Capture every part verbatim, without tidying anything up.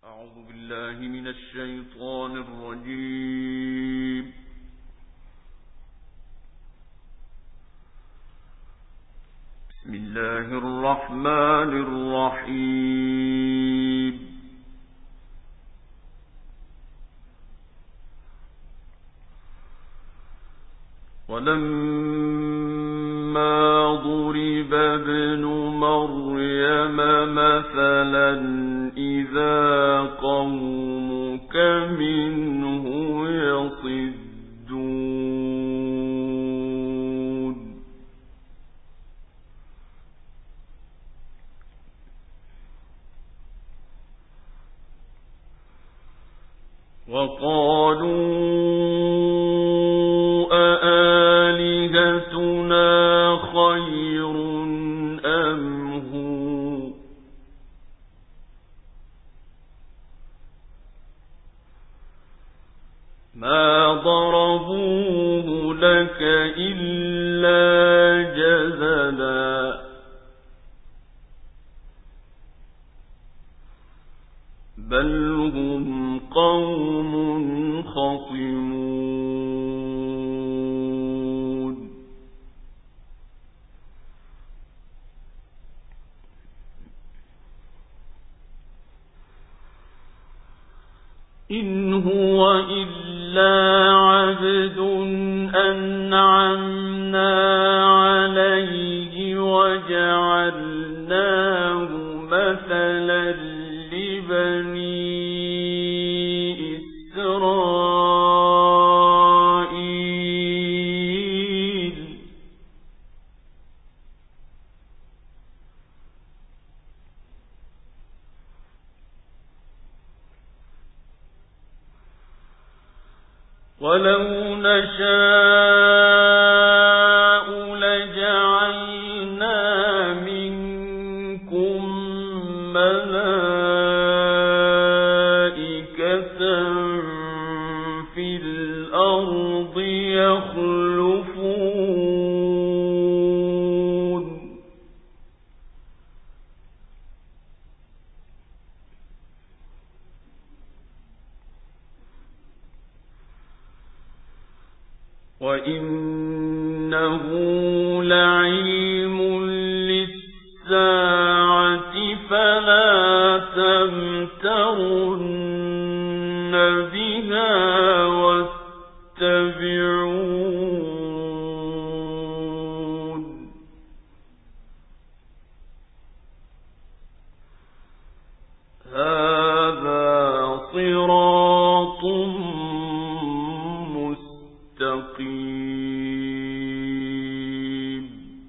أعوذ بالله من الشيطان الرجيم. بسم الله الرحمن الرحيم. ولما ضرب ابن مريم مثلا إذا قومك منه يصدون. وقالوا أآلهتنا خير أم هو ما ضربوه لك إلا جدلا بل هم قوم خصمون. إن هو إلا عبد أنعمنا عليه وجعلناه مثلا لبني إسرائيل. ولو نشاء لجعلنا منكم ملائكة في الأرض يخلفون وإنه لعلم للساعة فلا تمترن بها واتبعون. هذا صراط مستقيم.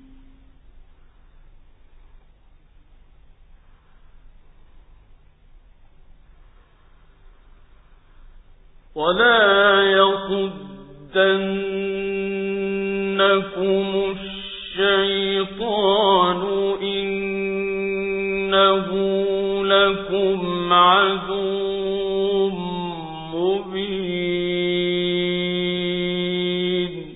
ولا يصدنكم الشيطان إنه لكم عدو مبين.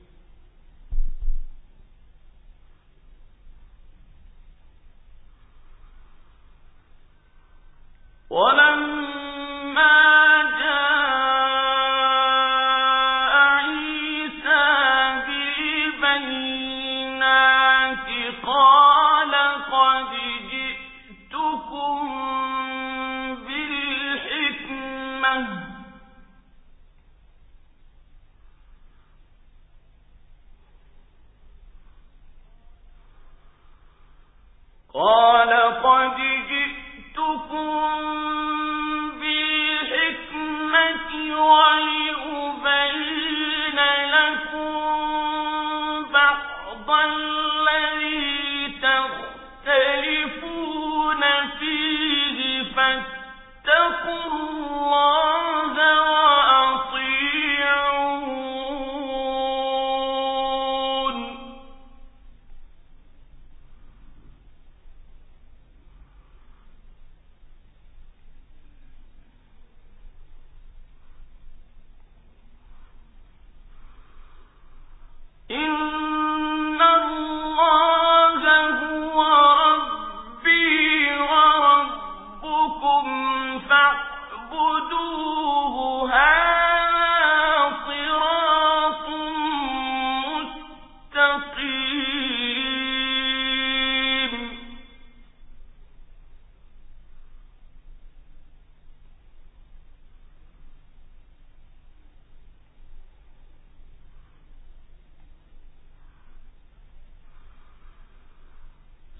ولما جاء عيسى بالبينات قال قد جئتكم بالحكمة قال قد جئتكم بالحكمة ولأبين لكم بعض الذي تختلفون فيه فاتقوا الله وأطيعون.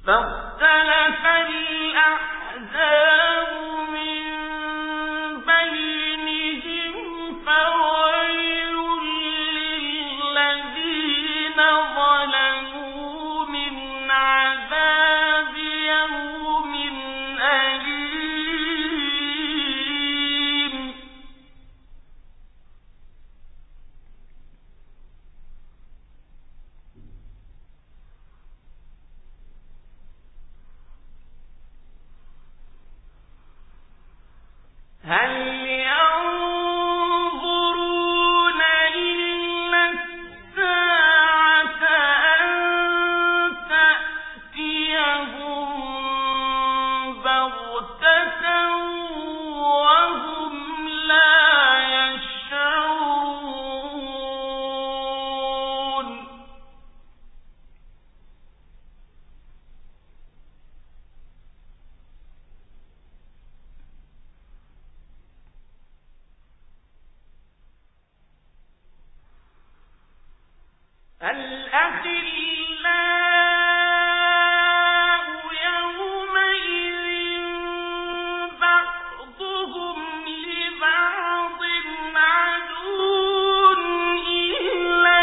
فاختلف الأحزاب من بينهم فويل للذين ظلموا من عذاب يوم أليم هل ينظرون إلا الساعة أن تأتيهم بغتة وهم لا يشعرون الأخلاء يومئذ بعضهم لبعض عدو إلا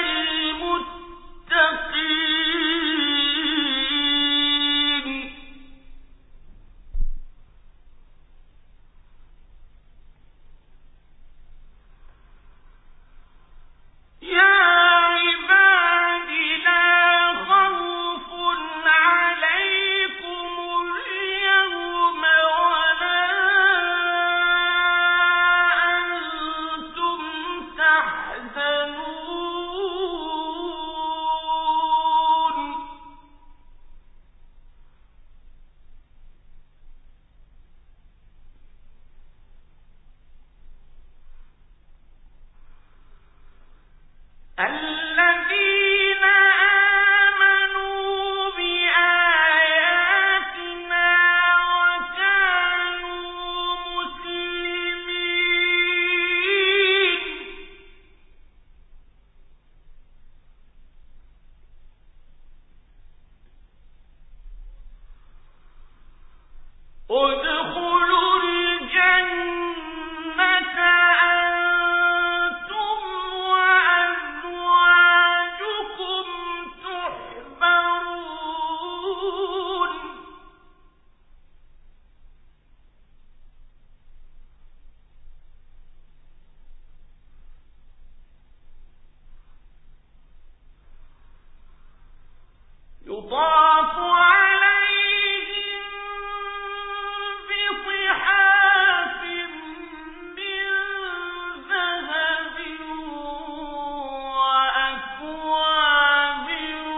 المتقين يا عباد لا خوف عليكم اليوم ولا أنتم تحزنون الذين آمنوا بآياتنا وكانوا مسلمين ادخلوا الجنة أنتم وأزواجكم تحبرون يطاف عليهم بصحاف من ذهب وأكواب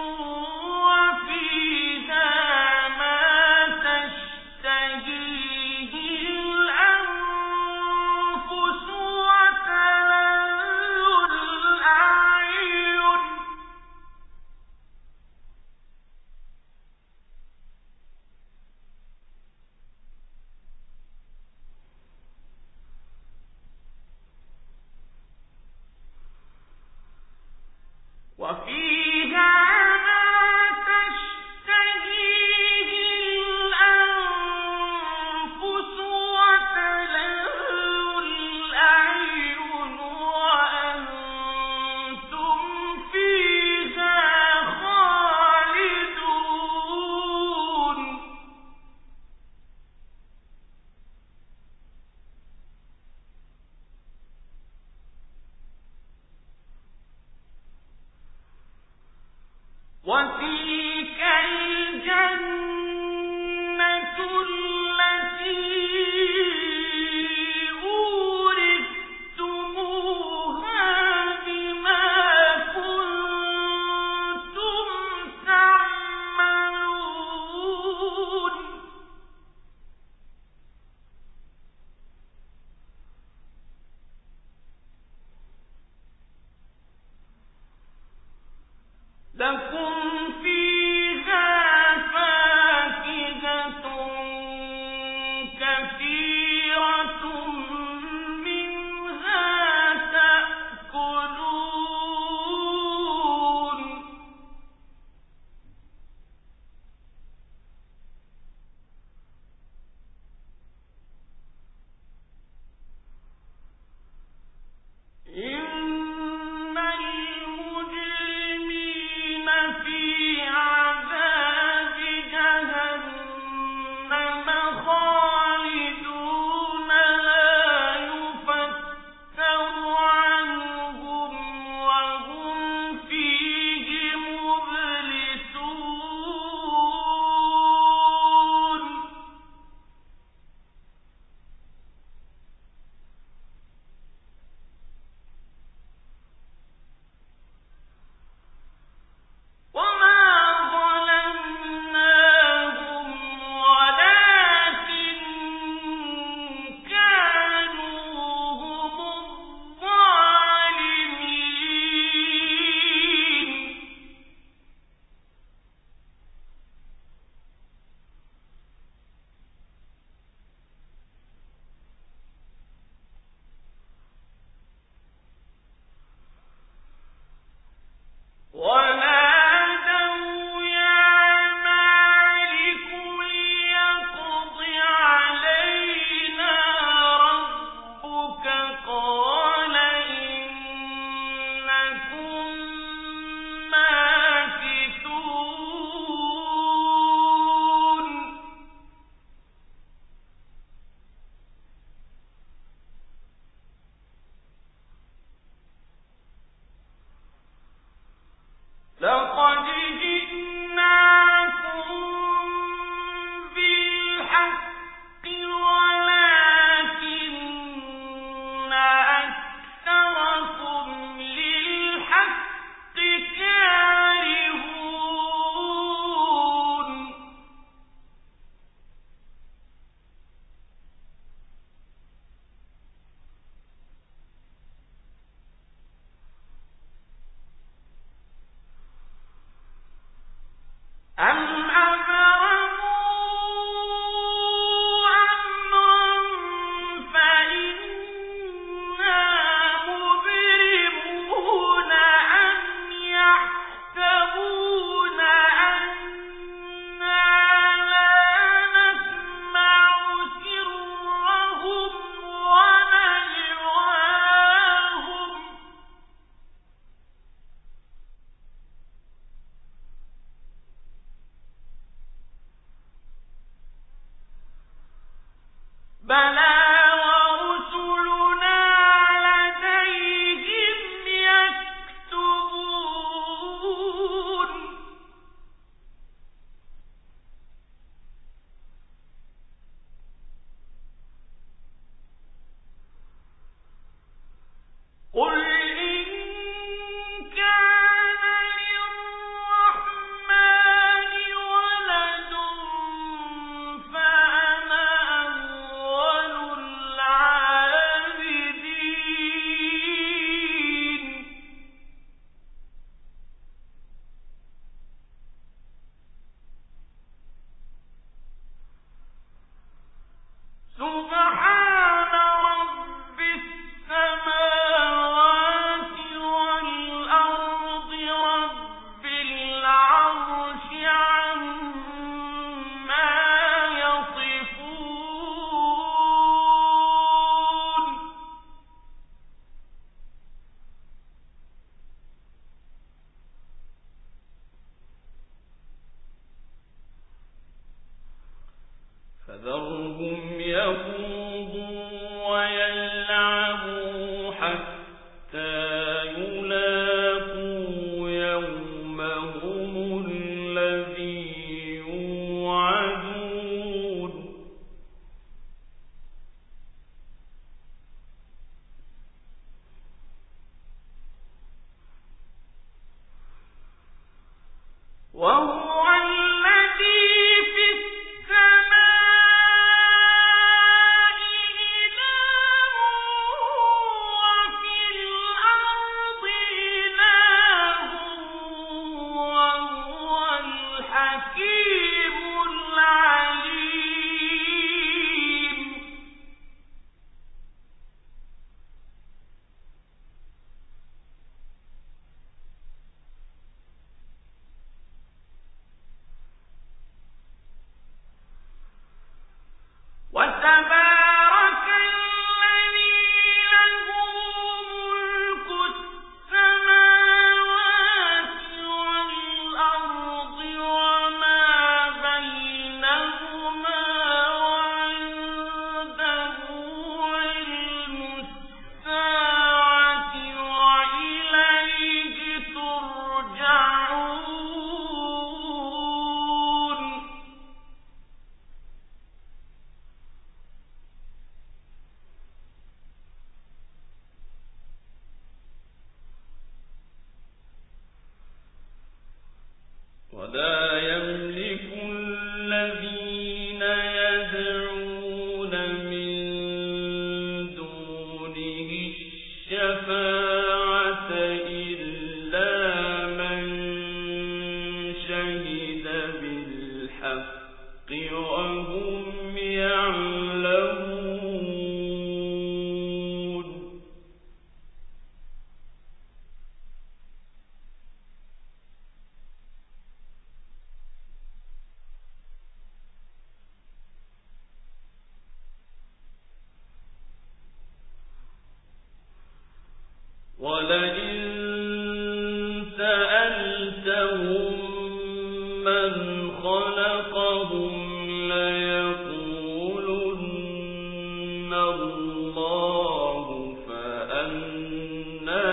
وفيها ما تشتهيه الأنفس وتلذ الأعين وفيها ما تشتهيه الأنفس وتلذ الأعين وأنتم فيها خالدون وتلك الجنة التي أورثتموها بما كنتم تعملون لكم فيها فاكهة كثيرة منها تأكلون فذرهم يخوضوا ويلعبوا حتى يلاقوا يومهم الذي يوعدون وهو الذي في وتبارك الذي له ملك السماوات والأرض وما بينهما وعنده علم الساعة وإليه ترجعون ولا يملك الذين يدعون من دونه الشفاعة إلا من شهد بالحق وهم يعلمون ولئن سألتهم من خلقهم ليقولن الله فأنى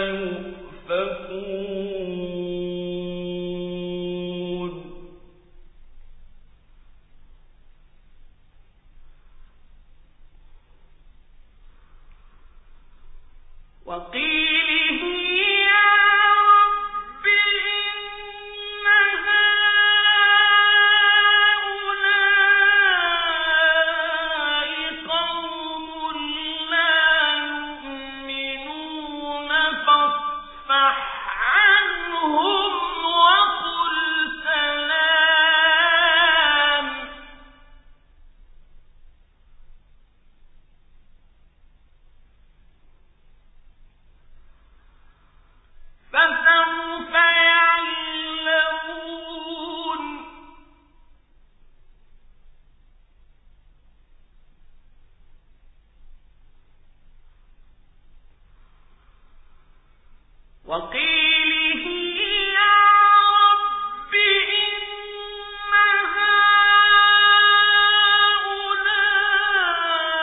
يؤفكون وقيله يا رب إن هؤلاء قوم لا يؤمنون فاصفح عنهم وقل سلام فسوف يعلمون وقيله يا رب إن هؤلاء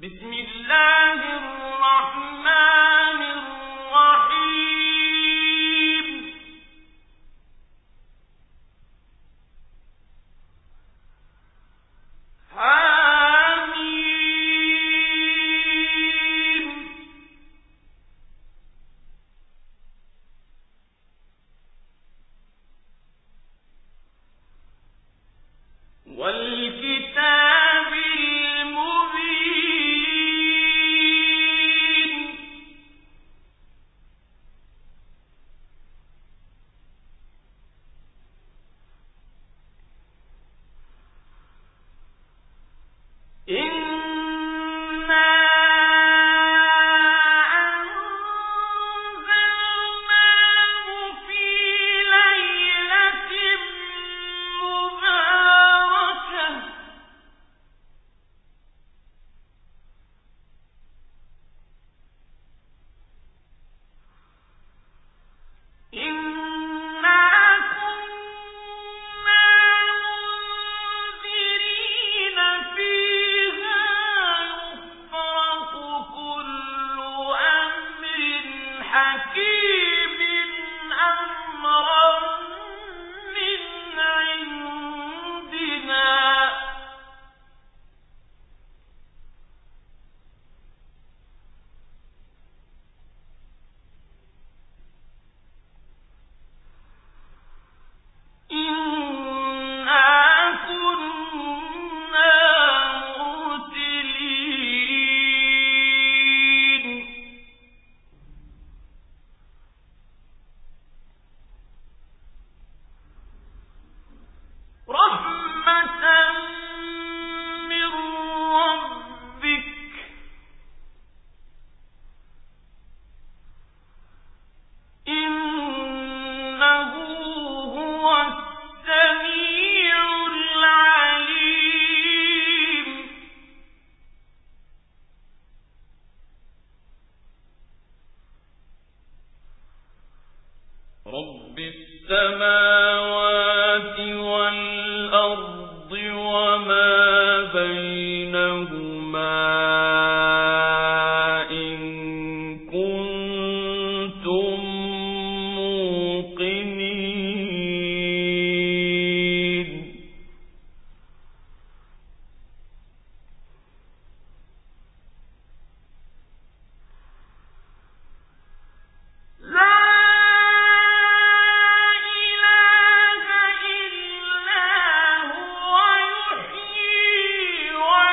بسم الله الرحمن الرحيم حميم والكتاب المبين إنا أنزلناه في ليلة مباركة إنا كنا منذرين فيها يفرق كل أمر حكيم أمرا من عندنا إنا كنا مرسلين رحمة من ربك إنه هو السميع العليم رب السماوات والأرض وما بينهما إن كنتم موقنين لا إله إلا هو يحيي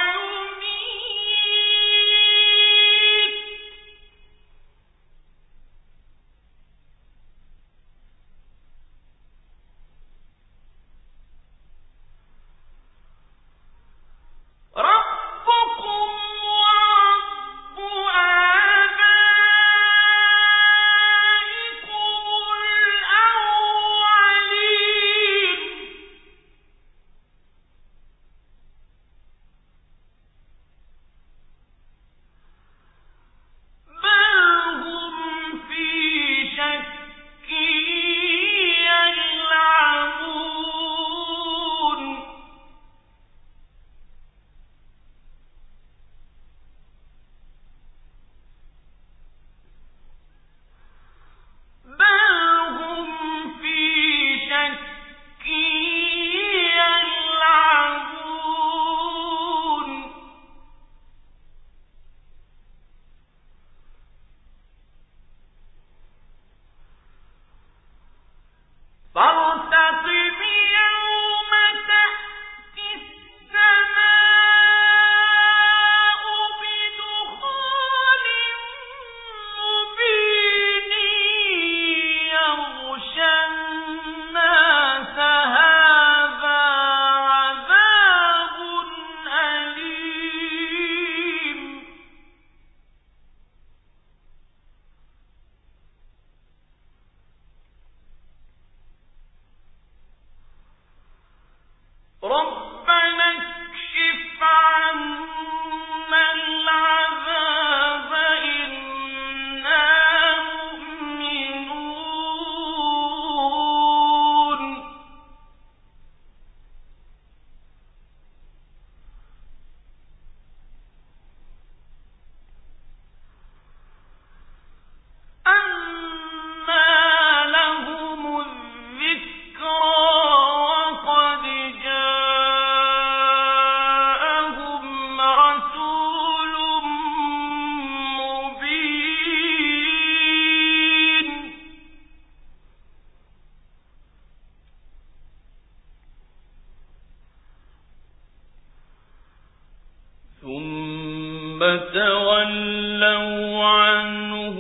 فتولوا عنه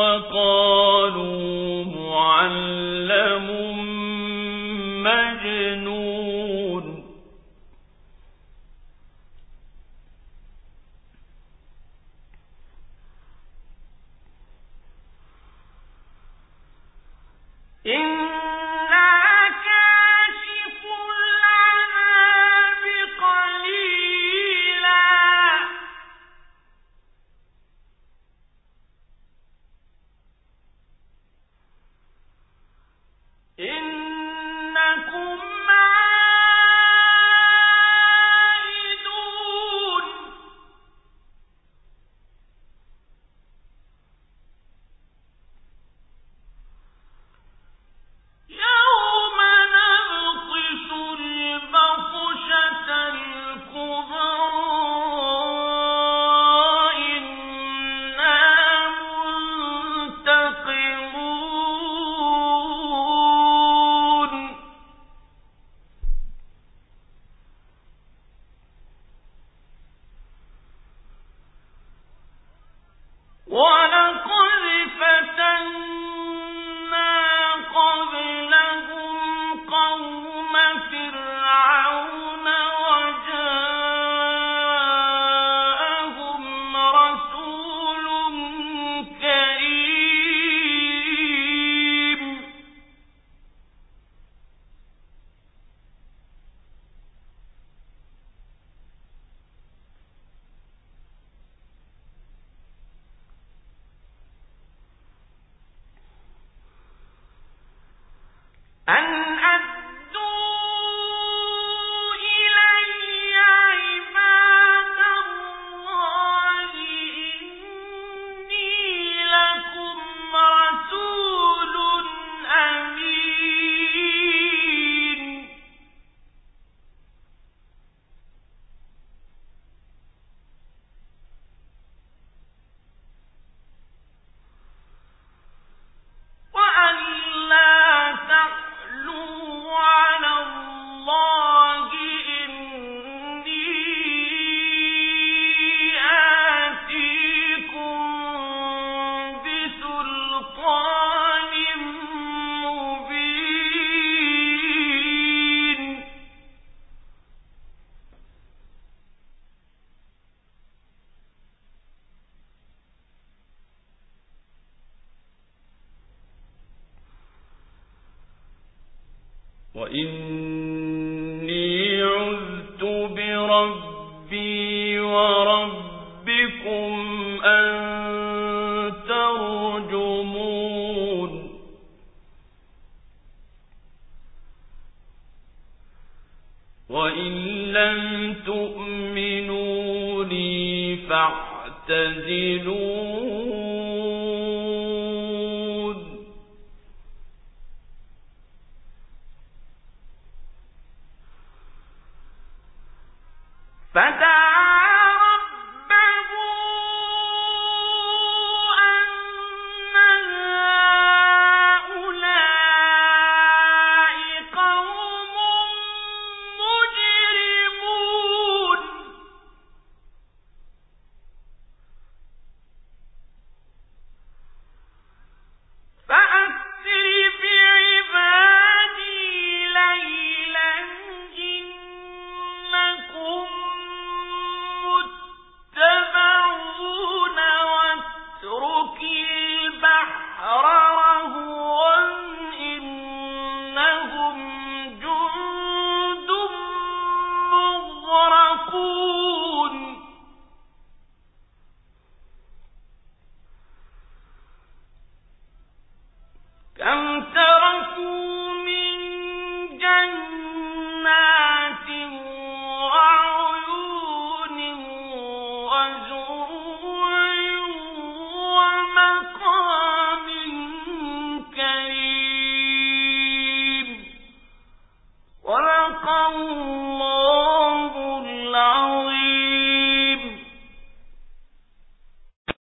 وقالوا معلم مجنون إنا كاشف العذاب قليلا إنكم عائدون يوم نبطش البطشة الكبرى إنا منتقمون ولقد فتنا قبلهم قوم فرعون وجاءهم رسول كريم أن أدوا إلي عباد الله إني لكم رسول أمين وأن لا تعلوا على الله إني آتيكم بسلطان مبين وإني عذت بربي وربكم أن ترجمون وإن لم تؤمنوا لي فاعتزلون فَتَوَلَّوْا